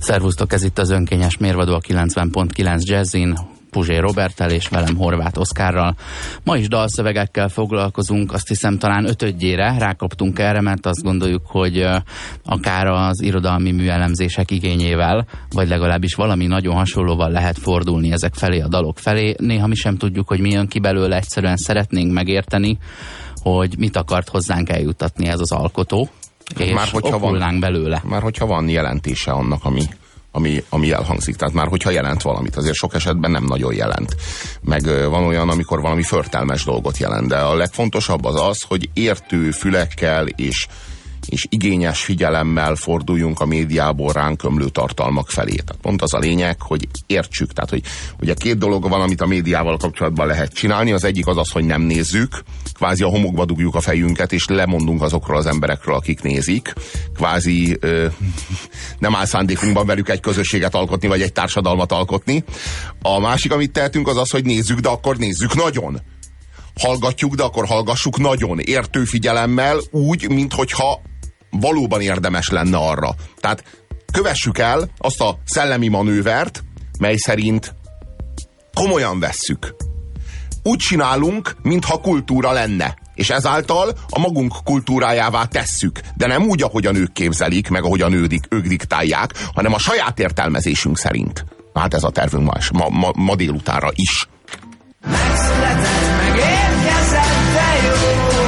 Szervusztok, ez itt az önkényes mérvadó a 90.9 Jazzin, Puzsé Roberttel és velem Horváth Oszkárral. Ma is dalszövegekkel foglalkozunk, azt hiszem talán 5-ödjére rákaptunk erre, mert azt gondoljuk, hogy akár az irodalmi műelemzések igényével, vagy legalábbis valami nagyon hasonlóval lehet fordulni ezek felé, a dalok felé. Néha mi sem tudjuk, hogy mi jön ki belőle, egyszerűen szeretnénk megérteni, hogy mit akart hozzánk eljuttatni ez az alkotó, és okulnánk belőle. Már hogyha van jelentése annak, ami elhangzik. Tehát már hogyha jelent valamit, azért sok esetben nem nagyon jelent. Meg van olyan, amikor valami förtelmes dolgot jelent, de a legfontosabb az, hogy értő fülekkel és igényes figyelemmel forduljunk a médiából ránk ömlő tartalmak felé. Tehát pont az a lényeg, hogy értsük. Tehát, hogy ugye két dolog van, amit a médiával kapcsolatban lehet csinálni. Az egyik az, hogy nem nézzük, kvázi a homokba dugjuk a fejünket, és lemondunk azokról az emberekről, akik nézik. Kvázi nem áll szándékunkban velük egy közösséget alkotni, vagy egy társadalmat alkotni. A másik, amit tehetünk, az, hogy nézzük, de akkor nézzük nagyon. Hallgatjuk, de akkor hallgassuk nagyon, értő figyelemmel, úgy, minthogyha valóban érdemes lenne arra. Tehát kövessük el azt a szellemi manővert, mely szerint komolyan vesszük. Úgy csinálunk, mintha kultúra lenne, és ezáltal a magunk kultúrájává tesszük, de nem úgy, ahogyan ők képzelik, meg ahogyan ők diktálják, hanem a saját értelmezésünk szerint. Hát ez a tervünk ma délutánra is. Megszületett, megérkezett, de jó.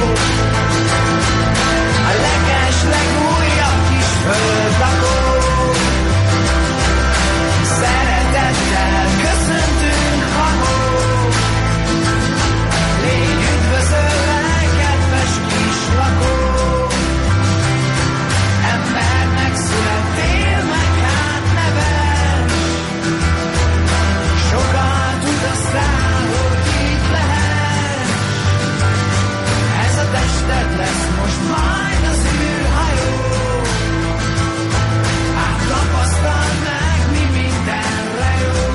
A leges, legújabb kis földlakó. Szeretettel köszöntünk, ha-hó. Légy üdvözöllek, kedves kis lakó. Embernek születtél, meg hát neves. Sokat utaztál, lesz most majd az űrhajó. Tapasztald meg, mi mindenre jó.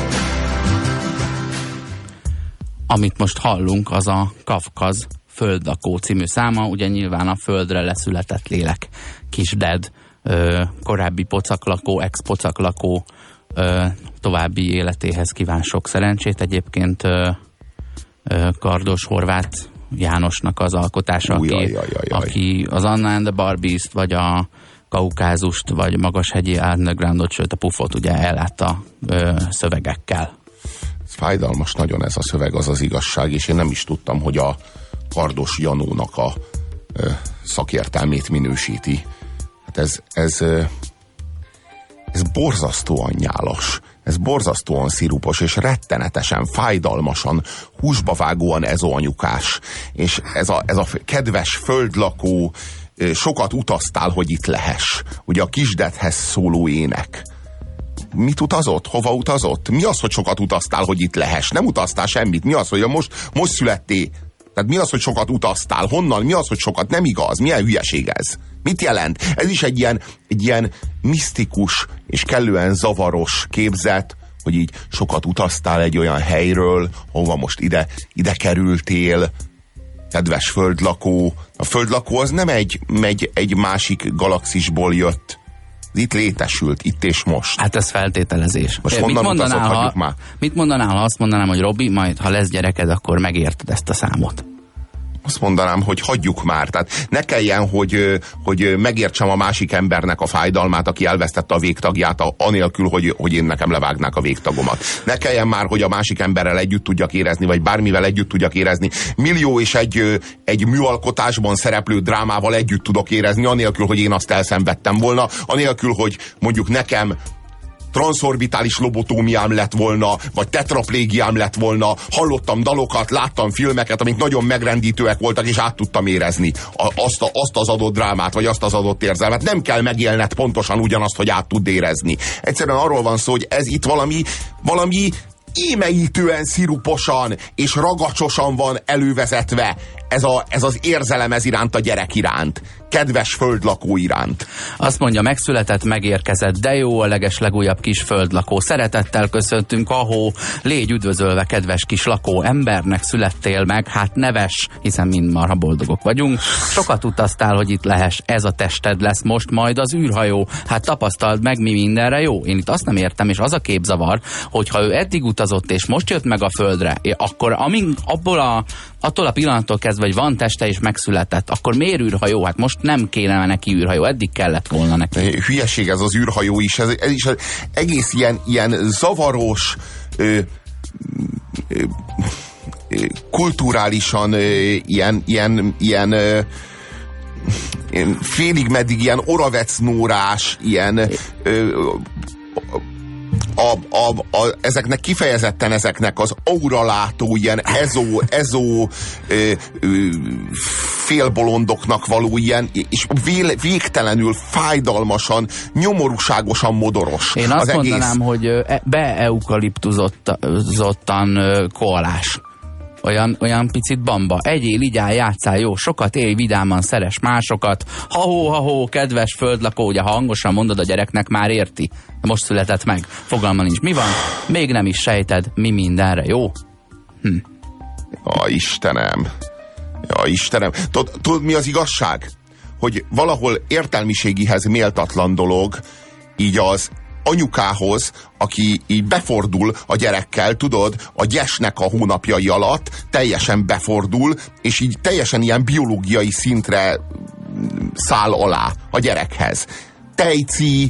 Amit most hallunk, az a Kafkaz Földlakó című száma, ugye nyilván a földre leszületett lélek, kis Ded, korábbi pocaklakó, ex-pocaklakó további életéhez kíván sok szerencsét. Egyébként Kardos Horváth Jánosnak az alkotása, aki az Anna and the Barbies-t, vagy a Kaukázust, vagy Magashegyi Undergroundot, sőt a Puffot ugye ellátta szövegekkel. Ez fájdalmas nagyon ez a szöveg, az az igazság, és én nem is tudtam, hogy a Kardos Janónak a szakértelmét minősíti. Hát ez borzasztóan nyálas. Ez borzasztóan szirupos, és rettenetesen, fájdalmasan, húsba vágóan ezóanyukás. És ez a kedves földlakó, sokat utaztál, hogy itt lehess. Ugye a kisdedhez szóló ének. Mit utazott? Hova utazott? Mi az, hogy sokat utaztál, hogy itt lehess? Nem utaztál semmit. Mi az, hogy most születtél? Tehát mi az, hogy sokat utaztál? Honnan? Mi az, hogy sokat? Nem igaz. Milyen hülyeség ez? Mit jelent? Ez is egy ilyen misztikus és kellően zavaros képzet, hogy így sokat utaztál egy olyan helyről, hova most ide kerültél, kedves földlakó. A földlakó az nem egy másik galaxisból jött. Itt létesült, itt és most. Hát ez feltételezés. Most honnan utazott, hagyjuk már. Mit mondanál, ha azt mondanám, hogy Robi, majd ha lesz gyereked, akkor megérted ezt a számot? Azt mondanám, hogy hagyjuk már. Tehát ne kelljen, hogy megértsem a másik embernek a fájdalmát, aki elvesztette a végtagját, anélkül, hogy én nekem levágnák a végtagomat. Ne kelljen már, hogy a másik emberrel együtt tudjak érezni, vagy bármivel együtt tudjak érezni. Millió és egy műalkotásban szereplő drámával együtt tudok érezni, anélkül, hogy én azt elszenvedtem volna, anélkül, hogy mondjuk nekem transzorbitális lobotómiám lett volna, vagy tetraplégiám lett volna, hallottam dalokat, láttam filmeket, amik nagyon megrendítőek voltak, és át tudtam érezni azt az adott drámát, vagy azt az adott érzelmet. Nem kell megélned pontosan ugyanazt, hogy át tud érezni. Egyszerűen arról van szó, hogy ez itt valami émeítően sziruposan és ragacsosan van elővezetve. ez az érzelem ez iránt, a gyerek iránt, kedves földlakó iránt. Azt mondja, megszületett, megérkezett, de jó a legújabb kis földlakó. Szeretettel köszöntünk, ahó, légy üdvözölve, kedves kis lakó. Embernek születtél meg, hát neves, hiszen mind marha boldogok vagyunk. Sokat utaztál, hogy itt lehess, ez a tested lesz most majd az űrhajó. Hát tapasztald meg, mi mindenre jó. Én itt azt nem értem, és az a képzavar, hogyha ő eddig utazott, és most jött meg a földre, akkor attól a pillanattól kezdve, hogy van teste és megszületett, akkor miért űrhajó? Hát most nem kéne neki űrhajó, eddig kellett volna neki. Hülyeség ez az űrhajó is, ez is egész ilyen zavaros, kulturálisan ilyen félig meddig ilyen oravecnórás, ilyen ezeknek kifejezetten ezeknek az auralátó, ilyen ezó félbolondoknak való ilyen, és végtelenül fájdalmasan, nyomorúságosan modoros. Én azt mondanám, hogy beeukaliptuzottan koalás. Olyan picit bamba. Egyél, igyál, játszál, jó, sokat élj, vidáman, szeres másokat. Ha-hó, kedves földlakó, ugye hangosan mondod a gyereknek, már érti. Most született meg. Fogalma nincs. Mi van? Még nem is sejted, mi mindenre, jó? Istenem. Tudod, mi az igazság? Hogy valahol értelmiségihez méltatlan dolog, így az anyukához, aki így befordul a gyerekkel, tudod, a gyesnek a hónapjai alatt, teljesen befordul, és így teljesen ilyen biológiai szintre száll alá a gyerekhez. Tejci,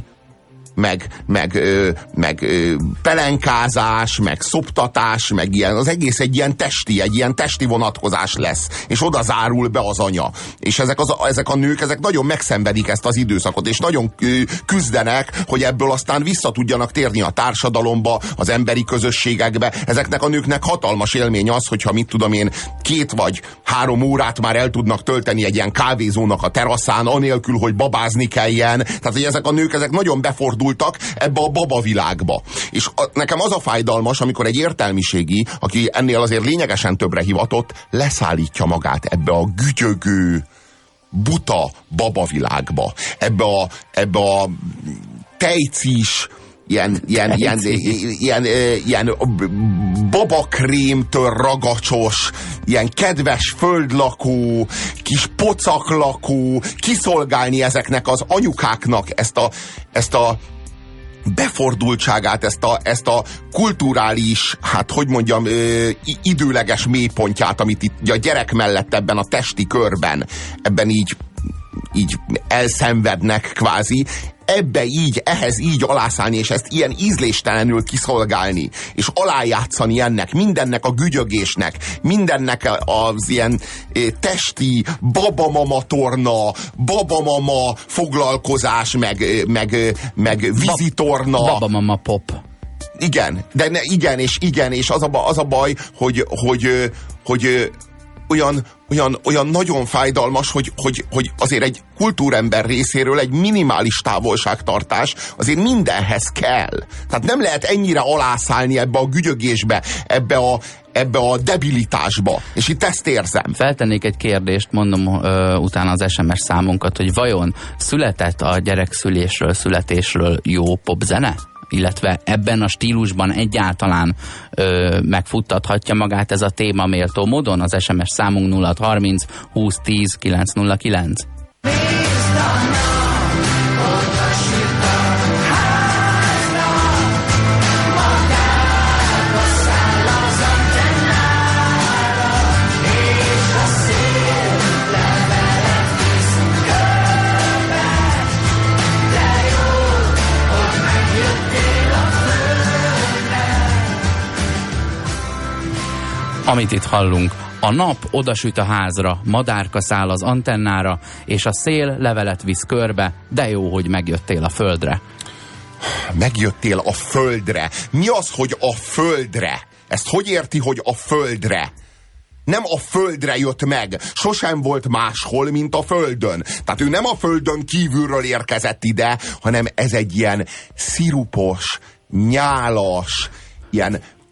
meg pelenkázás, meg szoptatás, meg ilyen, az egész egy ilyen testi vonatkozás lesz, és oda zárul be az anya. És ezek a nők, ezek nagyon megszenvedik ezt az időszakot, és nagyon küzdenek, hogy ebből aztán vissza tudjanak térni a társadalomba, az emberi közösségekbe. Ezeknek a nőknek hatalmas élmény az, hogyha mit tudom én, 2 vagy 3 órát már el tudnak tölteni egy ilyen kávézónak a teraszán, anélkül, hogy babázni kelljen. Tehát, hogy ezek a nők, ezek nagyon befordultak ebbe a baba világba. És nekem az a fájdalmas, amikor egy értelmiségi, aki ennél azért lényegesen többre hivatott, leszállítja magát ebbe a gügyögő, buta babavilágba. Ebbe a tejcis, ilyen babakrémtől ragacsos, ilyen kedves földlakó, kis pocaklakó, kiszolgálni ezeknek az anyukáknak ezt a befordultságát, ezt a kulturális, hát hogy mondjam, időleges mélypontját, amit itt a gyerek mellett ebben a testi körben, ebben így elszenvednek kvázi, ehhez így alászállni, és ezt ilyen ízléstelenül kiszolgálni, és alájátszani mindennek a gügyögésnek, mindennek az ilyen testi babamama torna, babamama foglalkozás, meg vízitorna. Babamama pop. Igen, és az a baj, hogy olyan nagyon fájdalmas, hogy azért egy kultúrember részéről egy minimális távolságtartás azért mindenhez kell. Tehát nem lehet ennyire alászállni ebbe a gügyögésbe, ebbe a debilitásba. És itt ezt érzem. Feltennék egy kérdést, mondom utána az SMS számunkat, hogy vajon született a születésről jó popzene? Illetve ebben a stílusban egyáltalán megfuttathatja magát ez a téma méltó módon? Az SMS számunk 0630 2010 909. Amit itt hallunk, a nap odasüt a házra, madárka száll az antennára, és a szél levelet visz körbe, de jó, hogy megjöttél a földre. Megjöttél a földre? Mi az, hogy a földre? Ezt hogy érti, hogy a földre? Nem a földre jött meg, sosem volt máshol, mint a földön. Tehát ő nem a földön kívülről érkezett ide, hanem ez egy ilyen szirupos, nyálas, ilyen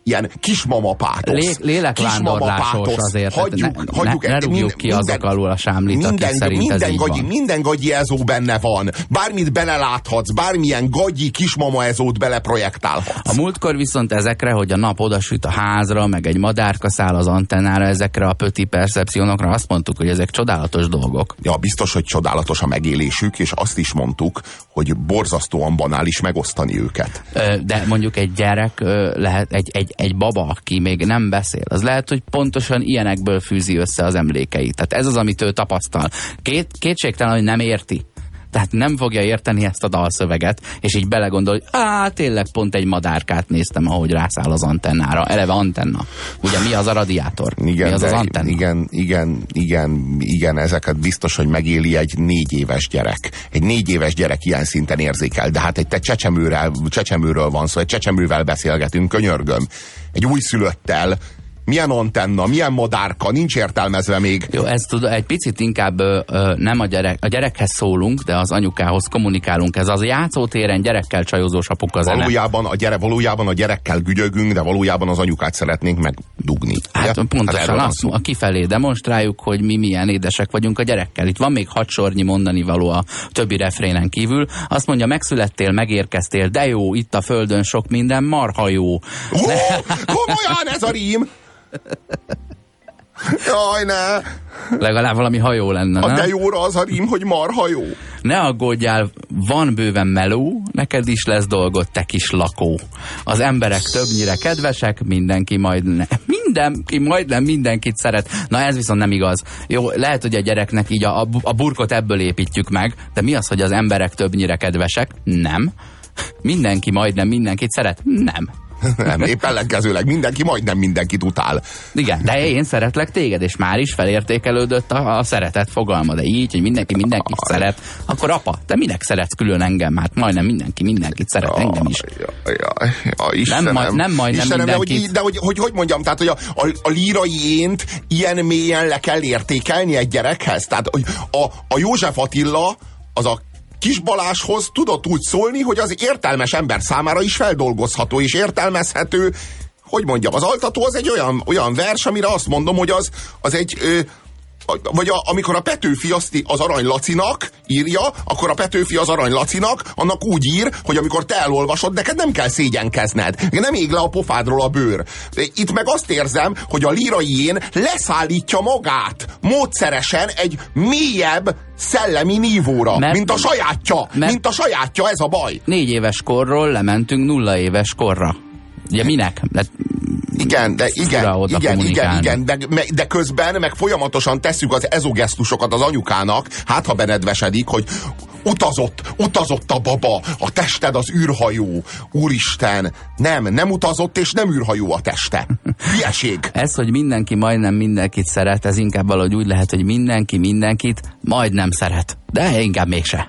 ilyen kismama pátosz. Lélekvándorlásos azért. Ne rúgjuk ki azok alul a sámlit, akik szerint ez így van. Minden gagyi ezó benne van. Bármit beleláthatsz, bármilyen gagyi kismama ezót beleprojektálhatsz. A múltkor viszont ezekre, hogy a nap odasüt a házra, meg egy madárka száll az antennára, ezekre a pöti percepciónokra azt mondtuk, hogy ezek csodálatos dolgok. Ja, biztos, hogy csodálatos a megélésük, és azt is mondtuk, hogy borzasztóan banális megosztani őket. De mondjuk egy gyerek lehet, egy baba, aki még nem beszél, az lehet, hogy pontosan ilyenekből fűzi össze az emlékeit. Tehát ez az, amit ő tapasztal. Kétségtelen, hogy nem érti. Tehát nem fogja érteni ezt a dalszöveget, és így belegondol, hogy tényleg pont egy madárkát néztem, ahogy rászáll az antennára. Eleve antenna. Ugye mi az a radiátor? Igen, mi az antenna? Igen, ezeket biztos, hogy megéli egy 4 éves gyerek. Egy 4 éves gyerek ilyen szinten érzékel, de hát egy csecsemőről van szó, egy csecsemővel beszélgetünk, könyörgöm. Egy újszülöttel. Milyen antenna, milyen madárka, nincs értelmezve még. Jó, ez egy picit inkább nem a gyerekhez szólunk, de az anyukához kommunikálunk. Ez az a játszótéren gyerekkel csajozós apuka zene. Valójában a gyerekkel gügyögünk, de valójában az anyukát szeretnénk megdugni. Hát ugye? Pontosan azt kifelé demonstráljuk, hogy mi milyen édesek vagyunk a gyerekkel. Itt van még 6 sornyi mondani való a többi refrénen kívül. Azt mondja, megszülettél, megérkeztél, de jó, itt a földön sok minden, marha jó. Komolyan ez a rím! Jaj, ne! Legalább valami hajó lenne, nem? De jóra az a rím, hogy marha jó. Ne aggódjál, van bőven meló, neked is lesz dolgod, te kis lakó. Az emberek többnyire kedvesek, mindenki majdnem mindenkit szeret. Na ez viszont nem igaz. Jó, lehet, hogy a gyereknek így a burkot ebből építjük meg, de mi az, hogy az emberek többnyire kedvesek? Nem. Mindenki majdnem mindenkit szeret? Nem. Nem, épp ellenkezőleg mindenki majdnem mindenkit utál. Igen, de én szeretlek téged, és már is felértékelődött a szeretet fogalma, de így, hogy mindenki mindenkit szeret, akkor apa, te minek szeretsz külön engem? Hát majdnem mindenkit szeret, engem is. Istenem, nem majdnem Istenem, mindenkit. De hogy mondjam, tehát hogy a lírai ént ilyen mélyen le kell értékelni egy gyerekhez? Tehát hogy a József Attila az a Kis Balázshoz tudott úgy szólni, hogy az értelmes ember számára is feldolgozható és értelmezhető. Hogy mondjam, az altató az egy olyan vers, amire azt mondom, hogy az egy... amikor a Petőfi az Arany Lacinak írja, akkor a Petőfi az Arany Lacinak annak úgy ír, hogy amikor te elolvasod, neked nem kell szégyenkezned. Nem ég le a pofádról a bőr. Itt meg azt érzem, hogy a lírai én leszállítja magát módszeresen egy mélyebb szellemi nívóra, mint a sajátja, ez a baj. 4 éves korról lementünk 0 éves korra. Ugye minek? Igen, de közben meg folyamatosan tesszük az ezogesztusokat az anyukának, hát ha benedvesedik, hogy utazott a baba, a tested az űrhajó. Úristen, nem utazott és nem űrhajó a teste. Hülyeség. Ez, hogy mindenki majdnem mindenkit szeret, ez inkább valahogy úgy lehet, hogy mindenki mindenkit majdnem szeret. De inkább mégse.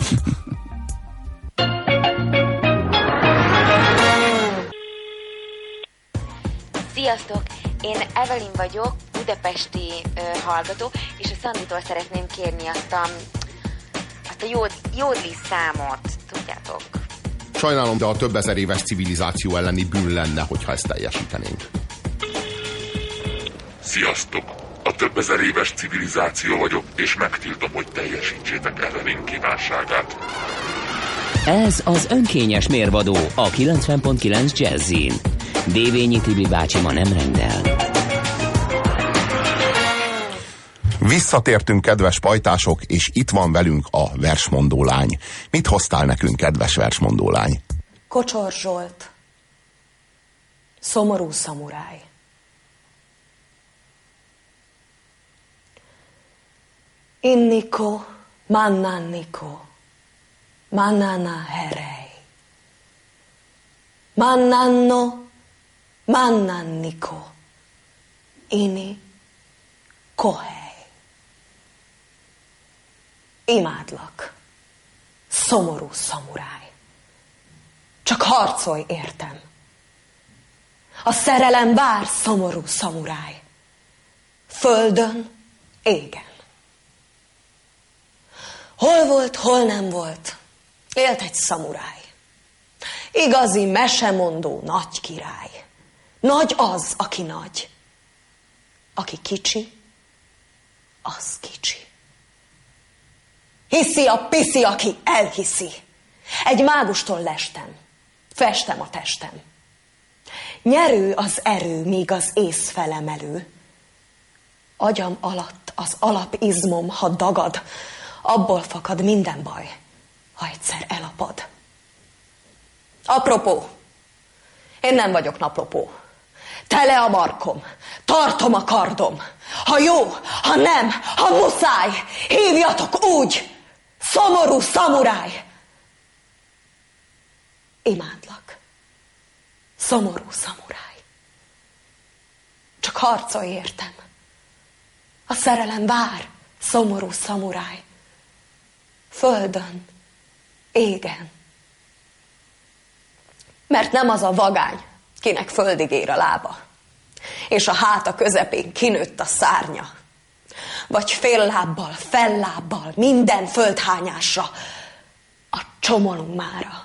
Sziasztok! Én Evelyn vagyok, budapesti hallgató, és a Szanditól szeretném kérni azt a jódli számot, tudjátok. Sajnálom, de a több ezer éves civilizáció elleni bűn lenne, hogyha ezt teljesítenénk. Sziasztok! A több ezer éves civilizáció vagyok, és megtiltom, hogy teljesítsétek Evelyn kívánságát. Ez az önkényes mérvadó a 90.9 Jazzin. Dévényi Tibi bácsi ma nem rendel. Visszatértünk, kedves pajtások, és itt van velünk a versmondó lány. Mit hoztál nekünk, kedves versmondó lány? Kocsor Zsolt. Szomorú szamuráj. Inniko, mannanniko, mannana herej. Mannanno, mannanniko, ini, kohely. Imádlak, szomorú szamuráj. Csak harcolj értem. A szerelem vár, szomorú szamuráj. Földön, égen. Hol volt, hol nem volt, élt egy szamuráj. Igazi mesemondó nagy király. Nagy az, aki nagy. Aki kicsi, az kicsi. Hiszi a piszi, aki elhiszi. Egy mágustól lestem, festem a testem. Nyerő az erő, míg az ész felemelő. Agyam alatt az alapizmom, ha dagad, abból fakad minden baj, ha egyszer elapad. Apropó, én nem vagyok naplopó. Tele a markom, tartom a kardom. Ha jó, ha nem, ha muszáj, hívjatok úgy, szomorú szamuráj. Imádlak, szomorú szamuráj. Csak harcolj értem. A szerelem vár, szomorú szamuráj. Földön, égen. Mert nem az a vagány, kinek földig ér a lába, és a háta közepén kinőtt a szárnya, vagy fél lábbal, fellábbal, minden földhányásra a csomolunk mára.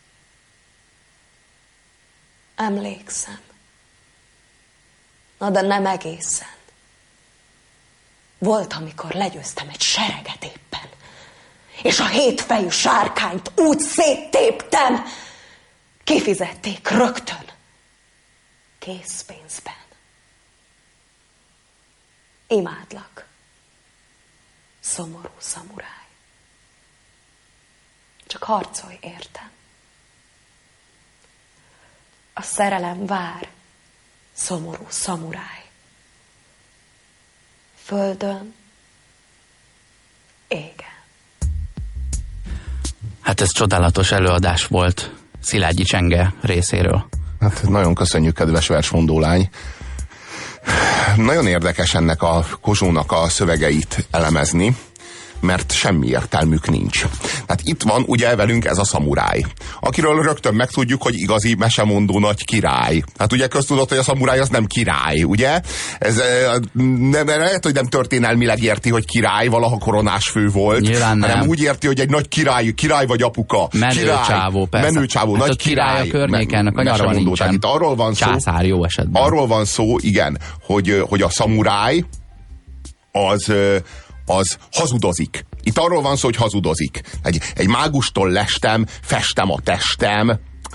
Emlékszem. Na de nem egészen. Volt, amikor legyőztem egy sereget éppen, és a hétfejű sárkányt úgy széttéptem, kifizették rögtön, készpénzben. Imádlak, szomorú szamuráj. Csak harcolj értem. A szerelem vár, szomorú szamuráj. Földön, égen. Hát ez csodálatos előadás volt Szilágyi Csenge részéről. Hát nagyon köszönjük, kedves versmondó lány. Nagyon érdekes ennek a Kozsónak a szövegeit elemezni, mert semmi értelmük nincs. Tehát itt van ugye velünk ez a szamuráj, akiről rögtön megtudjuk, hogy igazi mesemondó nagy király. Hát ugye köztudott, hogy a szamuráj az nem király, ugye? Ez nem, lehet, hogy nem történelmileg érti, hogy király, valaha koronás fő volt, hanem úgy érti, hogy egy nagy király vagy apuka. Menőcsávó, persze. Menőcsávó, hát nagy király. A környékennek a nyarva nincsen. Itt arról van szó, császár jó esetben. Arról van szó, igen, hogy a szamuráj az hazudozik. Itt arról van szó, hogy hazudozik. Egy mágustól lestem, festem a testem,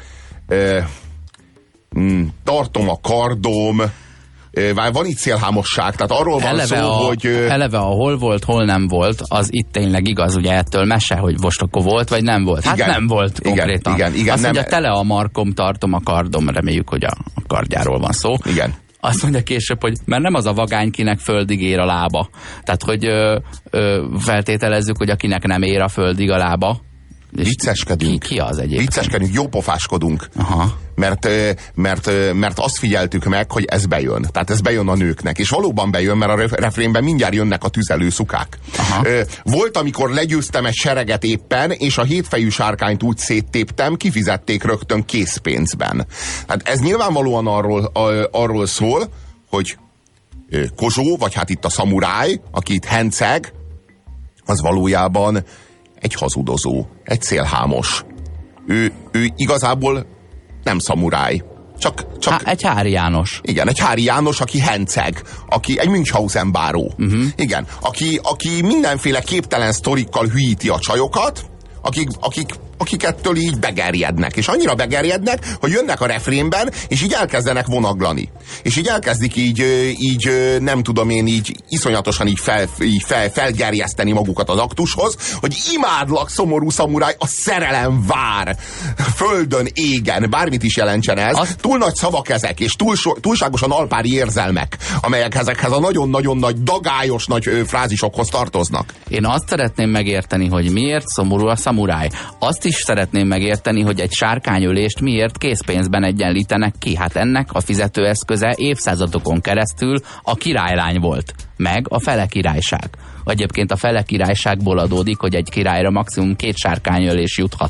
tartom a kardom, van itt szélhámosság, tehát arról van szó, hogy... Eleve a hol volt, hol nem volt, az itt tényleg igaz, ugye ettől mese, hogy most akkor volt, vagy nem volt. Hát igen, nem volt konkrétan. Igen, azt mondja, tele a markom, tartom a kardom, reméljük, hogy a kardjáról van szó. Igen. Azt mondja később, hogy mert nem az a vagány, kinek földig ér a lába. Tehát, hogy feltételezzük, hogy akinek nem ér a földig a lába. Vicceskedünk. Ki az egyébként? Vicceskedünk, jópofáskodunk. Aha. Mert azt figyeltük meg, hogy ez bejön. Tehát ez bejön a nőknek. És valóban bejön, mert a refrénben mindjárt jönnek a tüzelő szukák. Volt, amikor legyőztem egy sereget éppen, és a hétfejű sárkányt úgy széttéptem, kifizették rögtön készpénzben. Hát ez nyilvánvalóan arról szól, hogy Kozsó, vagy hát itt a szamuráj, aki itt henceg, az valójában egy hazudozó, egy szélhámos. Ő igazából nem szamuráj. Csak egy Hári János. Igen, egy Hári János, aki henceg, aki egy Münchhausen báró. Igen, aki mindenféle képtelen sztorikkal hülyíti a csajokat, akik ettől így begerjednek. És annyira begerjednek, hogy jönnek a refrénben, és így elkezdenek vonaglani. És így elkezdik így nem tudom én, így iszonyatosan így felgerjeszteni magukat az aktushoz, hogy imádlak, szomorú szamuráj, a szerelem vár. Földön, égen, bármit is jelentsen ez. Túl nagy szavak ezek, és túlságosan alpári érzelmek, amelyek ezekhez a nagyon-nagyon nagy, dagályos nagy frázisokhoz tartoznak. Én azt szeretném megérteni, hogy miért szomorú a szamuráj. Azt is szeretném megérteni, hogy egy sárkányölést miért készpénzben egyenlítenek ki. Hát ennek a fizetőeszköze évszázadokon keresztül a királylány volt, meg a Fele királyság. Egyébként a Fele királyságból adódik, hogy egy királyra maximum 2 sárkányölés juthat,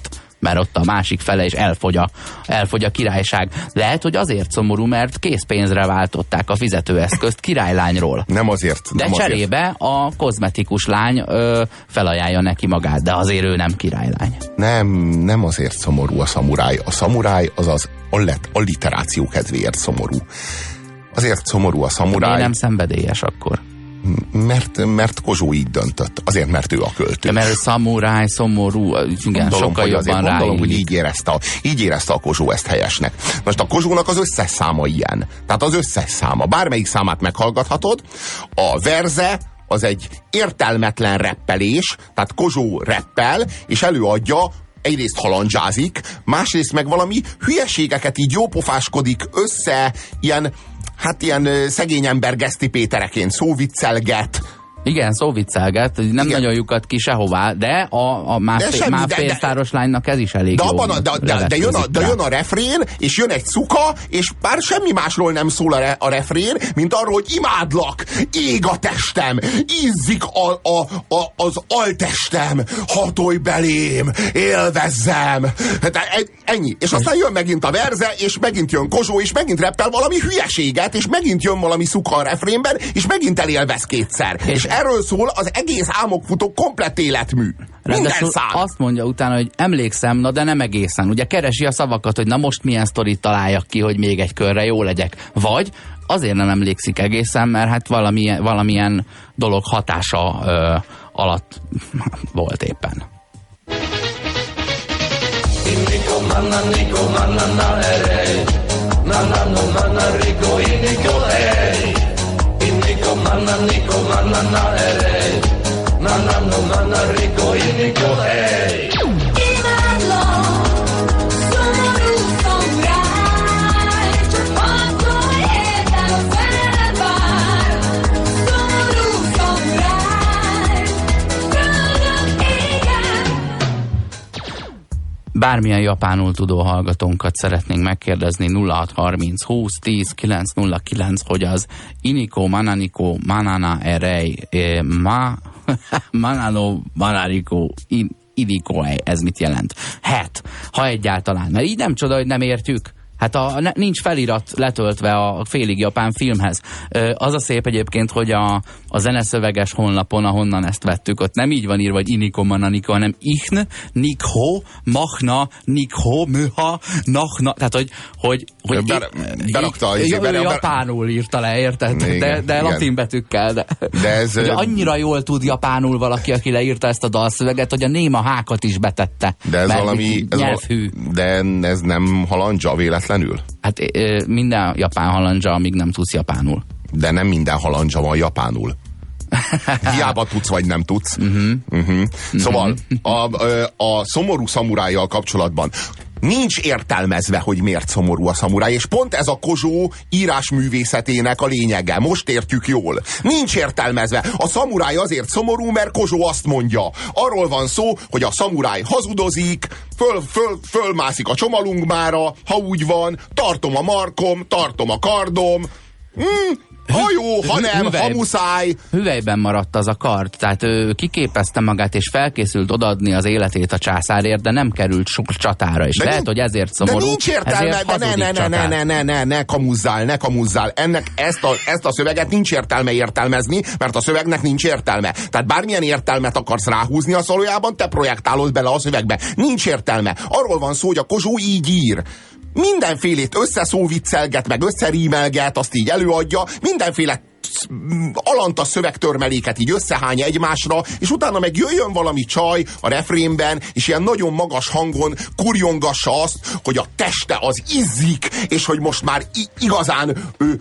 mert ott a másik fele is elfogy a királyság. Lehet, hogy azért szomorú, mert készpénzre váltották a fizetőeszközt királylányról. Nem azért. De cserébe a kozmetikus lány felajánlja neki magát, de azért ő nem királylány. Nem azért szomorú a szamuráj. A szamuráj az alliteráció kedvéért szomorú. Azért szomorú a szamuráj. De nem szenvedélyes akkor? Mert Kozsó így döntött. Azért, mert ő a költő. Ja, mert szamuráj, szomorú, igen, sokkal jobban ráillik. Gondolom, hogy így érezte a Kozsó ezt helyesnek. Most a Kozsónak az összes száma ilyen. Tehát az összes száma. Bármelyik számát meghallgathatod. A verze az egy értelmetlen reppelés, tehát Kozsó reppel, és előadja, egyrészt halandzsázik, másrészt meg valami hülyeségeket így jópofáskodik össze, ilyen szegény ember Geszti Pétereként szóviccelget. Igen, szóviccelget, nem igen. Nagyon lyukat ki sehová, de a más pénztáros lánynak ez is elég jó. De jön a refrén, és jön egy szuka, és bár semmi másról nem szól a refrén, mint arról, hogy imádlak, ég a testem, ízzik az altestem, hatolj belém, élvezzem. Ennyi. És aztán jön megint a verze, és megint jön Kozsó, és megint reppel valami hülyeséget, és megint jön valami szuka a refrénben, és megint elélvez kétszer. És erről szól az egész álmokfutó komplett életmű. Minden szám. Azt mondja utána, hogy emlékszem, de nem egészen. Ugye keresi a szavakat, hogy na most milyen sztorit találjak ki, hogy még egy körre jó legyek. Vagy azért nem emlékszik egészen, mert hát valamilyen dolog hatása alatt volt éppen. Bármilyen japánul tudó hallgatónkat szeretnénk megkérdezni 0630 20 10 909, hogy az Iniko Mananiko Manana Erei Manano Manariko Iniko, ez mit jelent? Hát, ha egyáltalán. Mert így nem csoda, hogy nem értjük. Hát nincs felirat letöltve a félig japán filmhez. Az a szép egyébként, hogy a zeneszöveges honlapon, ahonnan ezt vettük, ott nem így van írva, hogy Iniko Mananiko, hanem Ichn, Nikho, Machna, Nikho, Müha, Nachna. Tehát, hogy japánul írta le, érted? De latin betűkkel. De ez, hogy annyira jól tud japánul valaki, aki leírta ezt a dalszöveget, hogy a néma hákat is betette. De ez valami nyelvhű. De ez nem halandzsa véletlenül? Hát minden japán halandzsa, amíg nem tudsz japánul. De nem minden halandzsa van japánul. Hiába tudsz, vagy nem tudsz. Szóval a szomorú szamurájjal kapcsolatban nincs értelmezve, hogy miért szomorú a szamuráj, és pont ez a Kozsó írásművészetének a lényege. Most értjük jól. Nincs értelmezve. A szamuráj azért szomorú, mert Kozsó azt mondja. Arról van szó, hogy a szamuráj hazudozik, fölmászik a csomalunkmára, ha úgy van, tartom a markom, tartom a kardom, ha jó, ha nem, ha muszáj. Hüvelyben maradt az a kard, tehát ő kiképezte magát és felkészült odaadni az életét a császárért, de nem került sok csatára, és lehet, hogy ezért szomorú. De nincs értelme, ne kamuzzál. Ezt a szöveget nincs értelme értelmezni, mert a szövegnek nincs értelme. Tehát bármilyen értelmet akarsz ráhúzni, az valójában te projektálod bele a szövegbe. Nincs értelme. Arról van szó, hogy a Kozsó így ír. Mindenfélét összeszóviccelget, meg összerímelget, azt így előadja, mindenféle alanta szövegtörmeléket így összehány egymásra, és utána meg jöjjön valami csaj a refrénben, és ilyen nagyon magas hangon kurjongassa azt, hogy a teste az izzik, és hogy most már igazán ő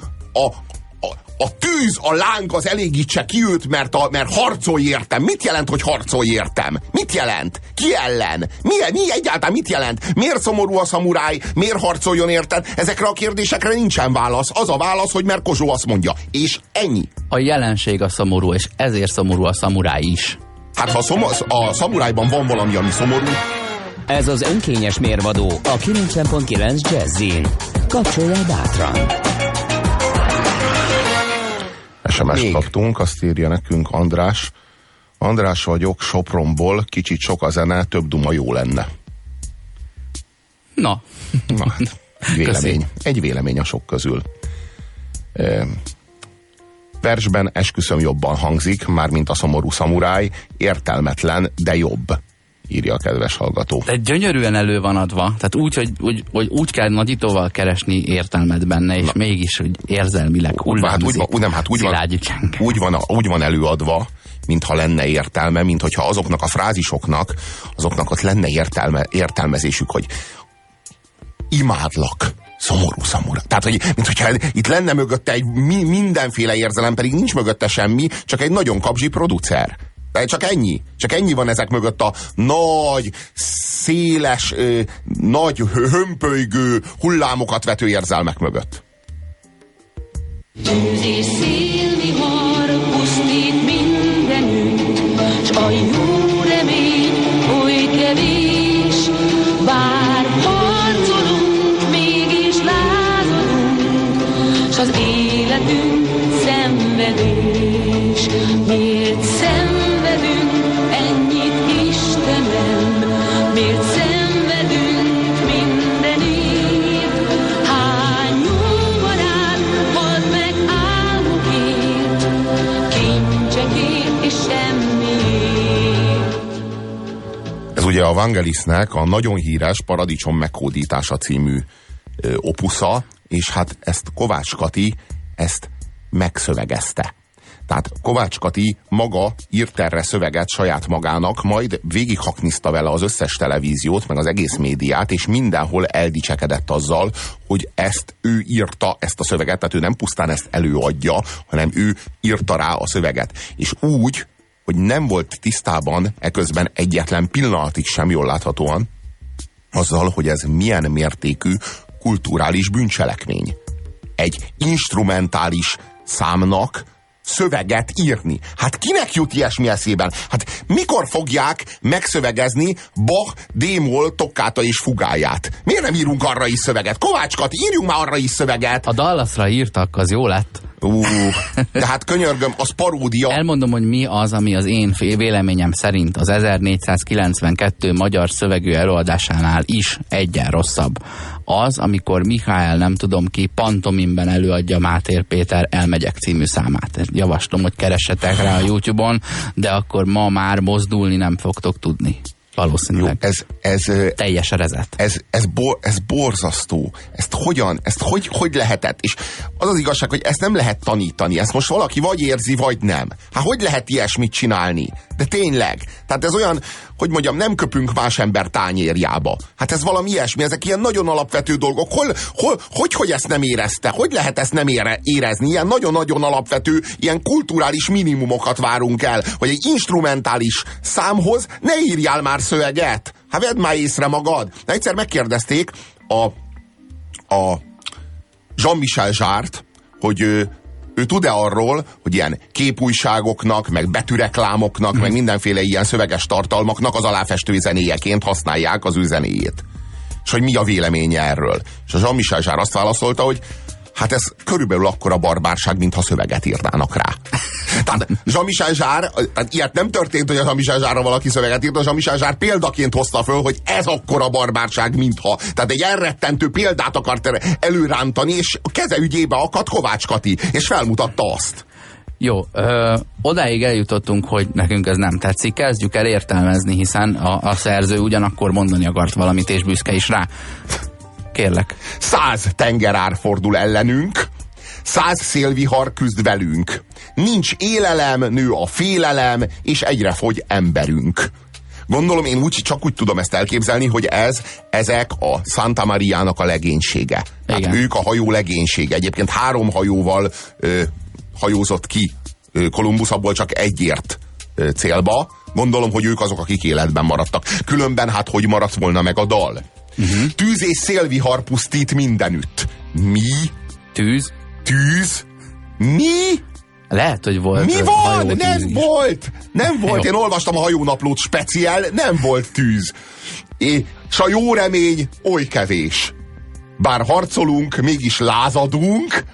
a tűz, a láng az elégítse ki őt, mert harcolj értem. Mit jelent, hogy harcolj értem? Mit jelent? Ki ellen? Mi egyáltalán mit jelent? Miért szomorú a szamuráj? Miért harcoljon érted? Ezekre a kérdésekre nincsen válasz. Az a válasz, hogy mert Kozsó azt mondja. És ennyi. A jelenség a szomorú, és ezért szomorú a szamuráj is. Hát ha a szamurájban van valami, ami szomorú. Ez az önkényes mérvadó a 90.9 Jazzin. Kapcsolja bátran. SMS-t kaptunk, azt írja nekünk András. András vagyok, Sopronból, kicsit sok a zene, több duma jó lenne. Na. Egy vélemény a sok közül. Versben esküszöm jobban hangzik, mármint a szomorú szamuráj, értelmetlen, de jobb, írja a kedves hallgató. De gyönyörűen elő van adva, tehát úgy kell nagyítóval keresni értelmet benne, és mégis hogy érzelmileg hullámzik. Úgy van előadva, mintha lenne értelme, mintha azoknak a frázisoknak, azoknak ott lenne értelmezésük, hogy imádlak, szomorú szamura. Tehát, hogy mintha itt lenne mögötte egy mindenféle érzelem, pedig nincs mögötte semmi, csak egy nagyon kapzsi producer. De csak ennyi. Csak ennyi van ezek mögött a nagy, széles, nagy, hömpölygő, hullámokat vető érzelmek mögött. Tűz és szélvihar pusztít mindenütt, s a jó remény oly kevés, bár harcolunk, mégis lázadunk, s az életünk szenvedés. Miért szenvedünk ennyit, Istenem? Miért szenvedünk minden év? Hány jó barát halt meg álmokért, kincsekért és semmiért. Ez ugye a Vangelisnek a nagyon híres Paradicsom meghódítása című opusza, és hát ezt Kovács Kati ezt megszövegezte. Tehát Kovács Kati maga írt erre szöveget saját magának, majd végighakniszta vele az összes televíziót, meg az egész médiát, és mindenhol eldicsekedett azzal, hogy ezt ő írta, ezt a szöveget, tehát ő nem pusztán ezt előadja, hanem ő írta rá a szöveget. És úgy, hogy nem volt tisztában eközben egyetlen pillanatig sem, jól láthatóan, azzal, hogy ez milyen mértékű kulturális bűncselekmény. Egy instrumentális számnak szöveget írni. Hát kinek jut ilyesmi eszében? Hát mikor fogják megszövegezni Bach, D-moll, toccato és fugáját? Miért nem írunk arra is szöveget? Kovács Kati, írjunk már arra is szöveget! A Dallasra írtak, az jó lett. De hát könyörgöm, az paródia. Elmondom, hogy mi az, ami az én véleményem szerint az 1492 magyar szövegű előadásánál is egyen rosszabb. Az, amikor Mihály, nem tudom ki, pantomimben előadja Mátér Péter Elmegyek című számát. Javaslom, hogy keressetek rá a YouTube-on, de akkor ma már mozdulni nem fogtok tudni. Valószínűleg. Jó, ez teljes erezet. Ez borzasztó. Ezt hogy lehetett? És az az igazság, hogy ezt nem lehet tanítani. Ezt most valaki vagy érzi, vagy nem. Hát hogy lehet ilyesmit csinálni? De tényleg. Tehát ez olyan, hogy mondjam, nem köpünk más ember tányérjába. Hát ez valami ilyesmi, ezek ilyen nagyon alapvető dolgok. Hogy ezt nem érezte? Hogy lehet ezt nem érezni? Ilyen nagyon-nagyon alapvető, ilyen kulturális minimumokat várunk el, hogy egy instrumentális számhoz ne írjál már szöveget. Hát vedd már észre magad. Egyszer megkérdezték a Jean-Michel Jarre-t, hogy ő tud-e arról, hogy ilyen képújságoknak, meg betűreklámoknak, meg mindenféle ilyen szöveges tartalmaknak az aláfestő zenéjeként használják az ő zenéjét. És hogy mi a véleménye erről. És a Jean-Michel Jarre azt válaszolta, hogy hát ez körülbelül akkora barbárság, mintha szöveget írnának rá. Tehát Jean-Michel Jarre, tehát ilyet nem történt, hogy a Jean-Michel Jarre valaki szöveget írt, a Jean-Michel Jarre példaként hozta föl, hogy ez akkora barbárság, mintha. Tehát egy elrettentő példát akart előrántani, és a keze ügyébe akadt Kovács Kati, és felmutatta azt. Jó, odáig eljutottunk, hogy nekünk ez nem tetszik, kezdjük el értelmezni, hiszen a szerző ugyanakkor mondani akart valamit, és büszke is rá. Kérlek. 100 tengerár fordul ellenünk, 100 szélvihar küzd velünk. Nincs élelem, nő a félelem, és egyre fogy emberünk. Gondolom, én csak úgy tudom ezt elképzelni, hogy ezek a Santa Mariának a legénysége. Tehát ők a hajó legénysége. Egyébként 3 hajóval hajózott ki Kolumbusz, abból csak egyért célba. Gondolom, hogy ők azok, akik életben maradtak. Különben hát hogy maradt volna meg a dal? Tűz és szélvihar pusztít mindenütt. Mi? Tűz? Tűz? Mi? Lehet, hogy volt. Mi van? Nem volt! Nem volt. Én olvastam a hajónaplót speciál, nem volt tűz. És a jó remény oly kevés. Bár harcolunk, mégis lázadunk,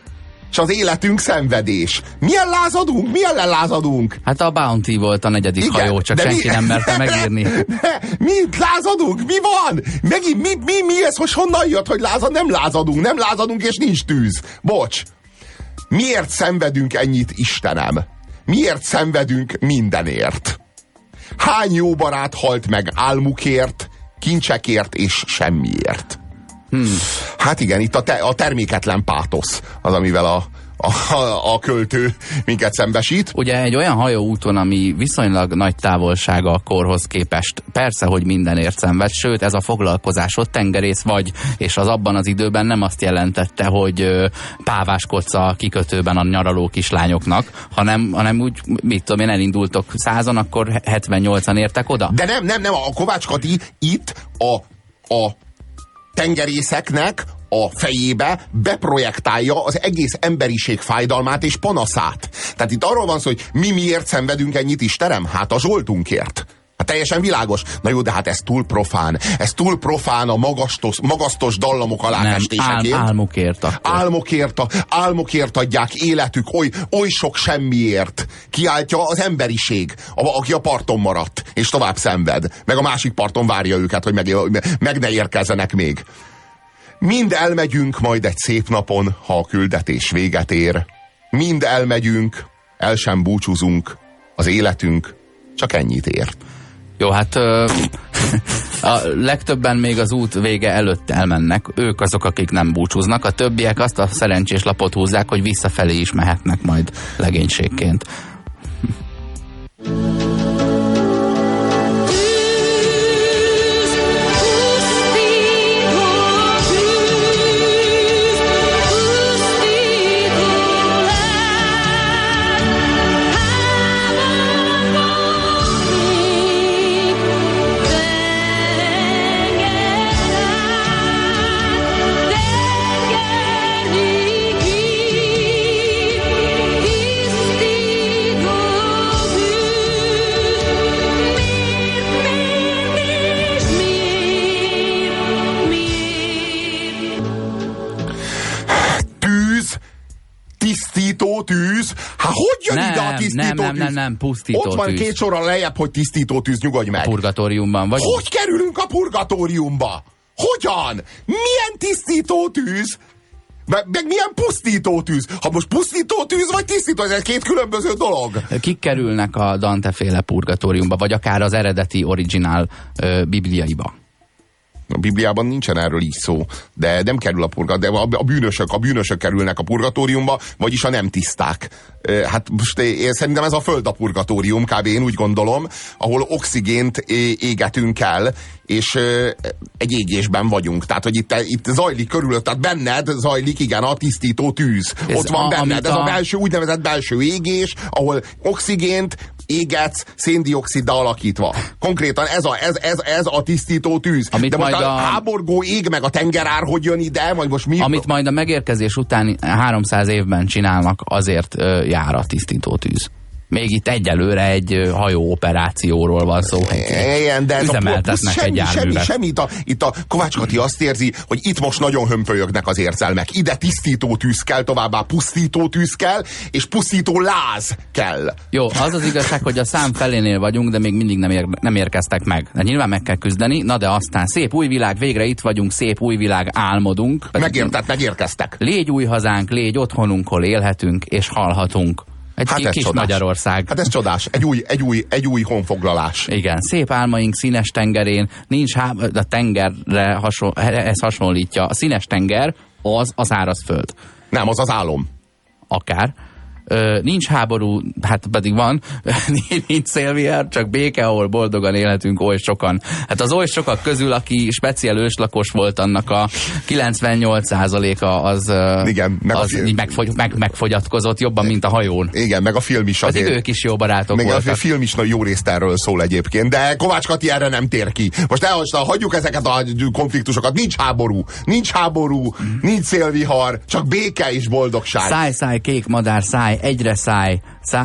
és az életünk szenvedés. Milyen lázadunk? Milyen lázadunk? Hát a Bounty volt a negyedik hajó, csak senki nem merte megírni. Mi lázadunk? Mi van? Megint mi ez? Hogy honnan jött, hogy nem lázadunk? Nem lázadunk, és nincs tűz. Bocs. Miért szenvedünk ennyit, Istenem? Miért szenvedünk mindenért? Hány jó barát halt meg álmukért, kincsekért és semmiért? Hát igen, itt a terméketlen pátosz az, amivel a költő minket szembesít. Ugye egy olyan hajóúton, ami viszonylag nagy távolsága a korhoz képest, persze, hogy mindenért szenved, sőt, ez a foglalkozásod, tengerész vagy, és az abban az időben nem azt jelentette, hogy páváskodsz a kikötőben a nyaraló kislányoknak, hanem úgy, mit tudom én, elindultok 100-an, akkor 78-an értek oda. De nem, a Kovács Kati itt a tengerészeknek a fejébe beprojektálja az egész emberiség fájdalmát és panaszát. Tehát itt arról van szó, hogy mi miért szenvedünk ennyit, Istenem? Hát a Zsoltunkért. Hát teljesen világos. Na jó, de hát ez túl profán. Ez túl profán a magasztos dallamok aláfestéseként. Álmokért akkor. Álmokért adják életük oly sok semmiért. Kiáltja az emberiség, aki a parton maradt, és tovább szenved. Meg a másik parton várja őket, hogy meg ne érkezzenek még. Mind elmegyünk majd egy szép napon, ha a küldetés véget ér. Mind elmegyünk, el sem búcsúzunk, az életünk csak ennyit ér. Jó, hát a legtöbben még az út vége előtt elmennek. Ők azok, akik nem búcsúznak. A többiek azt a szerencsés lapot húzzák, hogy visszafelé is mehetnek majd legénységként. Tisztító tűz? Hát hogy jön ide a tisztító tűz? Nem, pusztító tűz. Ott van tűz. 2 sorral lejjebb, hogy tisztító tűz, nyugodj meg. A purgatóriumban vagy? Hogy kerülünk a purgatóriumba? Hogyan? Milyen tisztító tűz? Meg milyen pusztító tűz? Ha most pusztító tűz vagy tisztító, ez egy 2 különböző dolog. Kik kerülnek a Dante-féle purgatóriumba, vagy akár az eredeti originál bibliaiba? A Bibliában nincsen erről így szó, de nem kerül a purgatóriumba, de a bűnösök kerülnek a purgatóriumba, vagyis a nem tiszták. Hát most én szerintem ez a föld a purgatórium, kb. Én úgy gondolom, ahol oxigént égetünk el, és egy égésben vagyunk. Tehát, hogy itt zajlik körülött, tehát benned zajlik, igen, a tisztító tűz. Ott van benned, ez a belső, úgynevezett belső égés, ahol oxigént égetsz széndioxiddal alakítva. Konkrétan ez a tisztító tűz. Amit de most majd a háborgó ég meg a tengerár hogy jön ide, vagy most mi? Amit majd a megérkezés után 300 évben csinálnak, azért jár a tisztító tűz. Még itt egyelőre egy hajó operációról van szó. Igen, de üzemeltetnek egy járművet. Semmi. Itt a Kovács Kati azt érzi, hogy itt most nagyon hömpölyögnek az érzelmek. Ide tisztító tűz kell, továbbá pusztító tűz kell, és pusztító láz kell. Jó, az az igazság, hogy a szám felénél vagyunk, de még mindig nem érkeztek meg. De nyilván meg kell küzdeni, na de aztán szép új világ, végre itt vagyunk, szép új világ, álmodunk. Megérkeztek. Légy új hazánk, légy otthonunk, hol élhetünk és halhatunk. Egy kis csodás. Magyarország. Hát ez csodás. Egy új honfoglalás. Igen, szép álmaink színes tengerén, nincs a tengerre ez hasonlítja. A színes tenger az a szárazföld. Nem, az az álom. Akár. Nincs háború, hát pedig van, nincs szélvihar, csak béke, ahol boldogan élhetünk oly sokan. Hát az oly sokak közül, aki speciál őslakos volt, annak a 98%-a az, igen, megfogyatkozott jobban, mint a hajón. Igen, meg a film is azért. Ők is jó barátok meg voltak. A film is jó részt erről szól egyébként, de Kovács Kati erre nem tér ki. Most hagyjuk ezeket a konfliktusokat, nincs háború, nincs szélvihar, csak béke és boldogság. Száj, kék madár, száj, egyre száj.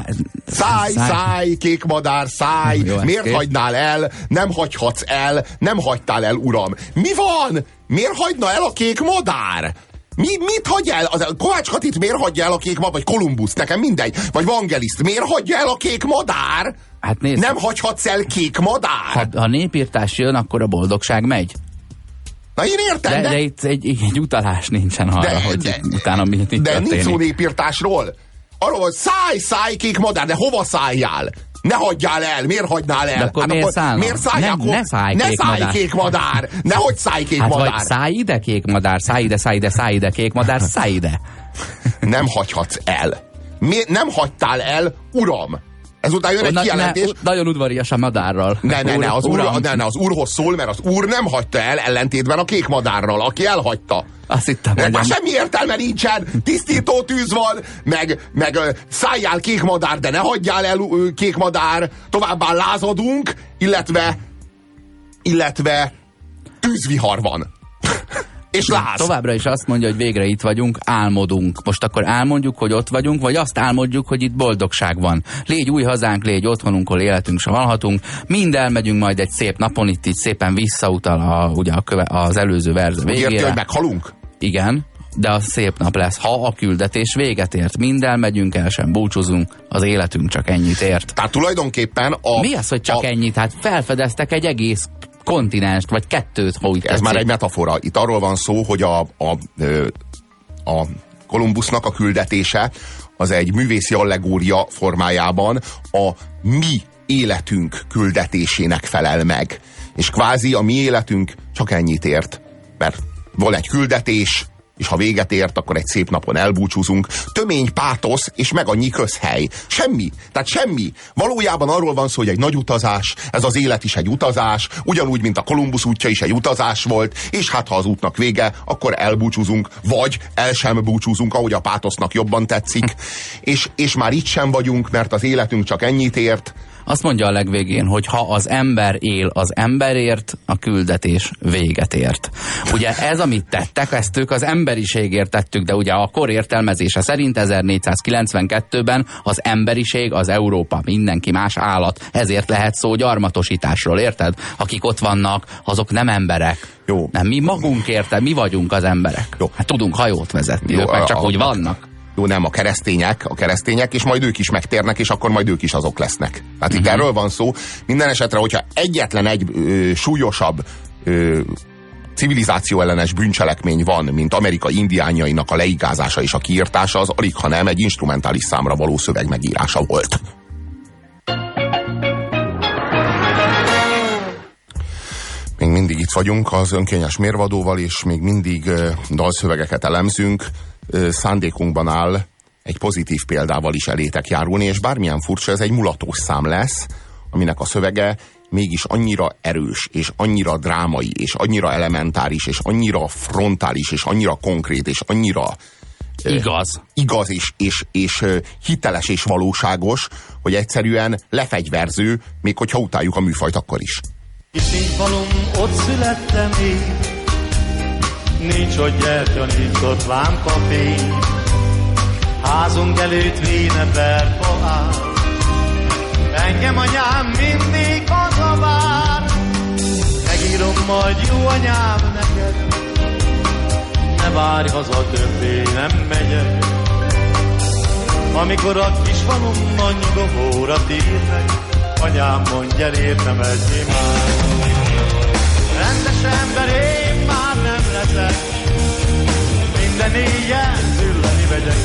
Száj, kék madár, száj. Jó, miért hagynál el? Nem hagyhatsz el, nem hagytál el, uram. Mi van? Miért hagyna el a kék madár? Mit hagyja el? Kovács Katit miért hagyja el a kék madár? Vagy Kolumbusz, nekem mindegy. Vagy Vangeliszt, miért hagyja el a kék madár? Hát nézd, nem hagyhatsz el kék madár? Ha népírtás jön, akkor a boldogság megy. Na én értem, de itt egy utalás nincsen arra, hogy utána mi történik. De nincs szó népírtásról. Arról, hogy szállj kék madár, de hova szálljál? Ne hagyjál el, miért hagynál el? De akkor miért szállnak? Miért szálljál? Ne szállj kék madár. Nehogy szállj kék madár. Vagy szállj ide kék madár, szállj ide kék madár, szállj ide. Nem hagyhatsz el. Nem hagytál el, uram. Ezután jön egy kijelentés. Nagyon udvarias a madárral. Az úrhoz szól, mert az úr nem hagyta el, ellentétben a kék madárral, aki elhagyta. Azt hittem, már semmi értelme nincsen, tisztító tűz van, meg szálljál kék madár, de ne hagyjál el kék madár, továbbá lázadunk, illetve tűzvihar van. És láz. Továbbra is azt mondja, hogy végre itt vagyunk, álmodunk. Most akkor álmodjuk, hogy ott vagyunk, vagy azt álmodjuk, hogy itt boldogság van. Légy új hazánk, légy otthonunk, ahol életünk se halhatunk. Mind elmegyünk majd egy szép napon, itt így szépen visszautal az előző verze végére. Érti, hogy meghalunk? Igen, de az szép nap lesz. Ha a küldetés véget ért, mind elmegyünk, el sem búcsúzunk, az életünk csak ennyit ért. Tehát tulajdonképpen Mi az, hogy csak ennyit? Hát felfedeztek egy egész kontinenst, vagy kettőt, ha úgy Ez már egy metafora. Itt arról van szó, hogy a Kolumbusznak a küldetése az egy művészi allegória formájában a mi életünk küldetésének felel meg. És kvázi a mi életünk csak ennyit ért. Mert van egy küldetés, és ha véget ért, akkor egy szép napon elbúcsúzunk. Tömény pátosz, és meg annyi közhely. Semmi. Tehát semmi. Valójában arról van szó, hogy egy nagy utazás, ez az élet is egy utazás, ugyanúgy, mint a Kolumbusz útja is egy utazás volt, és hát ha az útnak vége, akkor elbúcsúzunk, vagy el sem búcsúzunk, ahogy a pátosznak jobban tetszik, és már itt sem vagyunk, mert az életünk csak ennyit ért. Azt mondja a legvégén, hogy ha az ember él az emberért, a küldetés véget ért. Ugye ez, amit tettek, ezt ők az emberiségért tettük, de ugye a kor értelmezése szerint 1492-ben az emberiség az Európa, mindenki más állat. Ezért lehet szó gyarmatosításról, érted? Akik ott vannak, azok nem emberek. Jó. Nem, mi magunk érte, mi vagyunk az emberek. Jó. Hát tudunk hajót vezetni, jó, ők meg csak úgy vannak. Jó, nem, a keresztények, és majd ők is megtérnek, és akkor majd ők is azok lesznek. Hát itt erről van szó. Minden esetre, hogyha egyetlen egy súlyosabb civilizáció ellenes bűncselekmény van, mint Amerika indiánjainak a leigázása és a kiirtása, az alig, ha nem egy instrumentális számra való szöveg megírása volt. Még mindig itt vagyunk az önkényes mérvadóval, és még mindig dalszövegeket elemzünk. Szándékunkban áll egy pozitív példával is elétek járulni, és bármilyen furcsa, ez egy mulatós szám lesz, aminek a szövege mégis annyira erős, és annyira drámai, és annyira elementáris, és annyira frontális, és annyira konkrét, és annyira igaz és hiteles és valóságos, hogy egyszerűen lefegyverző, még hogyha utáljuk a műfajt akkor is. Kisintfalom, ott születtem én, nincs ott gyertya, nincs ott lámpafény, házunk előtt véneberfa áll, engem anyám mindig hazavár, megírom majd jó anyám neked, ne várj haza, többé nem megyek. Amikor a kisfalumban nyugovóra térnek, anyám mondja, értem egy már. Rendes ember én már nem leszek, minden éjjel zülleni megyek.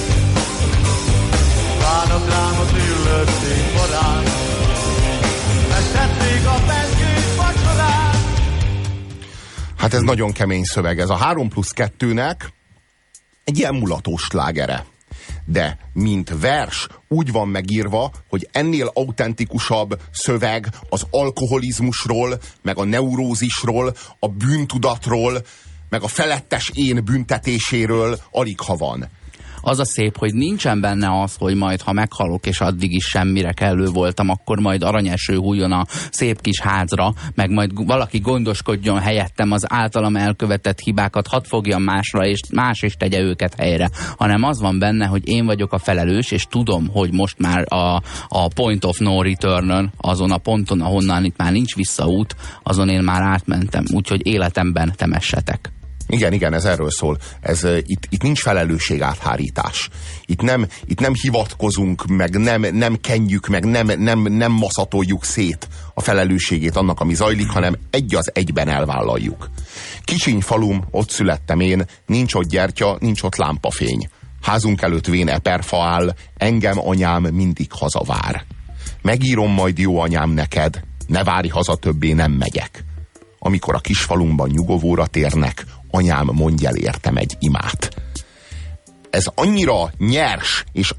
Várok rám az üllött színpadán, megtették a pezsgős vacsorát. Hát ez nagyon kemény szöveg, ez a 3+2-nek egy ilyen mulatós slágere. De mint vers úgy van megírva, hogy ennél autentikusabb szöveg az alkoholizmusról, meg a neurózisról, a bűntudatról, meg a felettes én büntetéséről alig ha van. Az a szép, hogy nincsen benne az, hogy majd ha meghalok, és addig is semmire kellő voltam, akkor majd aranyeső hújjon a szép kis házra, meg majd valaki gondoskodjon helyettem az általam elkövetett hibákat, hadd fogjam másra, és más is tegye őket helyre. Hanem az van benne, hogy én vagyok a felelős, és tudom, hogy most már a point of no return-ön, azon a ponton, ahonnan itt már nincs visszaút, azon én már átmentem. Úgyhogy életemben temessetek. Igen, ez erről szól. Itt nincs felelősség áthárítás. Itt nem hivatkozunk, meg nem kenjük, meg nem maszatoljuk szét a felelősségét annak, ami zajlik, hanem egy az egyben elvállaljuk. Kicsiny falum, ott születtem én, nincs ott gyertya, nincs ott lámpafény. Házunk előtt vén eperfa áll, engem anyám mindig hazavár. Megírom majd, jó anyám, neked, ne várj haza, többé nem megyek. Amikor a kisfalunkban nyugovóra térnek, anyám, mondj el értem egy imát. Ez annyira nyers, és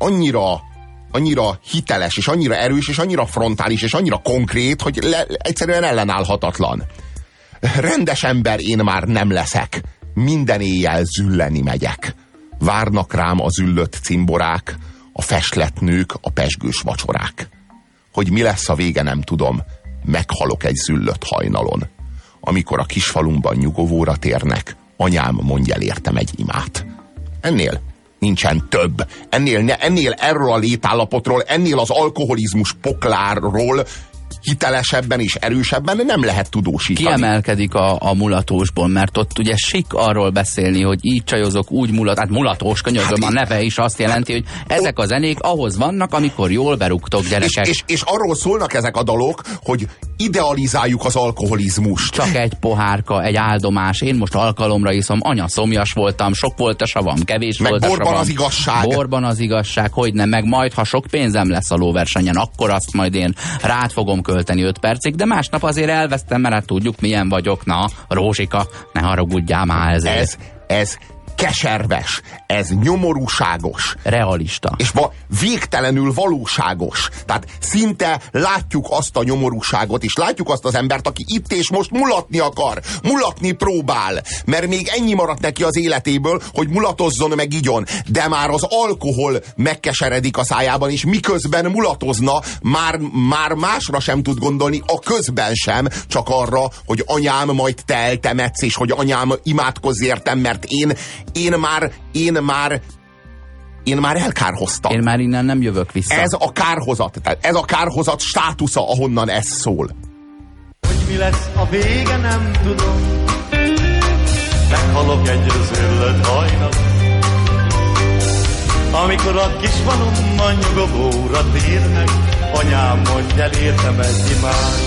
annyira hiteles, és annyira erős, és annyira frontális, és annyira konkrét, hogy egyszerűen ellenállhatatlan. Rendes ember én már nem leszek, minden éjjel zülleni megyek. Várnak rám a züllött cimborák, a feslet nők, a pezsgős vacsorák. Hogy mi lesz a vége, nem tudom, meghalok egy züllött hajnalon. Amikor a kisfalunkban nyugovóra térnek, anyám, mondj el értem egy imát. Ennél nincsen több. Ennél erről a létállapotról, ennél az alkoholizmus poklárról hitelesebben és erősebben nem lehet tudósítani. Kiemelkedik a mulatósból, mert ott ugye sik arról beszélni, hogy így csajozok, úgy mulat, hát mulatós, könyörgöm, a neve is azt jelenti, hogy ezek a zenék ahhoz vannak, amikor jól berúgtok, gyerekek. És arról szólnak ezek a dalok, hogy idealizáljuk az alkoholizmust. Csak egy pohárka, egy áldomás, én most alkalomra iszom, anya szomjas voltam, sok volt a savam, kevés meg volt a savam. Borban az igazság. Borban az igazság, hogy nem, meg majd, ha sok pénzem lesz a lóversenyen, akkor azt majd én rád fogom költeni 5 percig, de másnap azért elvesztem, mert hát tudjuk, milyen vagyok. Na, Rózsika, ne haragudjál már ezért. Ez keserves, ez nyomorúságos. Realista. És végtelenül valóságos. Tehát szinte látjuk azt a nyomorúságot, és látjuk azt az embert, aki itt és most mulatni akar, mulatni próbál, mert még ennyi maradt neki az életéből, hogy mulatozzon meg igyon, de már az alkohol megkeseredik a szájában, és miközben mulatozna, már másra sem tud gondolni, a közben sem, csak arra, hogy anyám, majd te eltemetsz, és hogy anyám, imádkozz értem, mert én már elkárhoztam. Én már innen nem jövök vissza. Ez a kárhozat státusza, ahonnan ez szól. Hogy mi lesz a vége, nem tudom. Meghalok egy zöld hajnalon. Amikor a kisfalumban nyugovóra térnek, anyám, mondj el értem egy imát.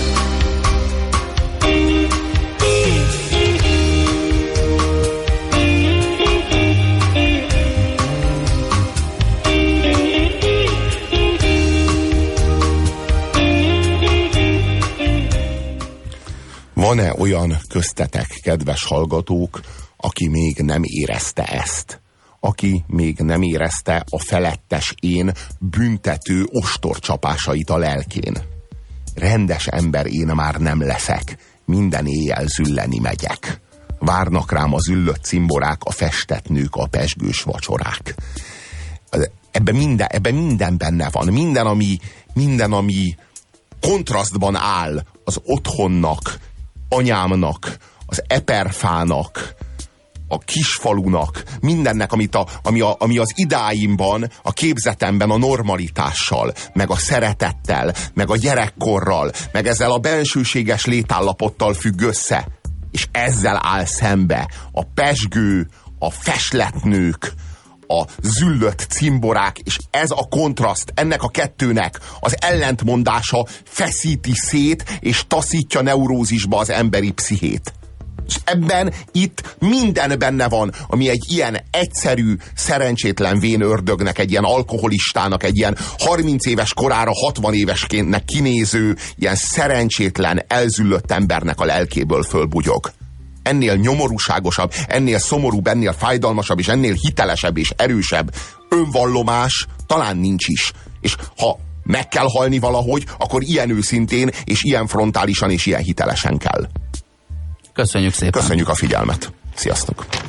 Van-e olyan köztetek, kedves hallgatók, aki még nem érezte ezt? Aki még nem érezte a felettes én büntető ostorcsapásait a lelkén? Rendes ember én már nem leszek, minden éjjel zülleni megyek. Várnak rám a züllött cimborák, a festett nők, a pezsgős vacsorák. Ebben minden benne van. Minden, ami kontrasztban áll az otthonnak, anyámnak, az eperfának, a kisfalunak, mindennek, ami az idáimban, a képzetemben a normalitással, meg a szeretettel, meg a gyerekkorral, meg ezzel a bensőséges létállapottal függ össze. És ezzel áll szembe a pezsgő, a fesletnők, a züllött cimborák, és ez a kontraszt, ennek a kettőnek az ellentmondása feszíti szét, és taszítja neurózisba az emberi pszichét. És ebben itt minden benne van, ami egy ilyen egyszerű, szerencsétlen vén ördögnek, egy ilyen alkoholistának, egy ilyen 30 éves korára 60 évesként kinéző, ilyen szerencsétlen, elzüllött embernek a lelkéből fölbugyog. Ennél nyomorúságosabb, ennél szomorúbb, ennél fájdalmasabb, és ennél hitelesebb és erősebb önvallomás talán nincs is. És ha meg kell halni valahogy, akkor ilyen őszintén, és ilyen frontálisan, és ilyen hitelesen kell. Köszönjük szépen. Köszönjük a figyelmet. Sziasztok.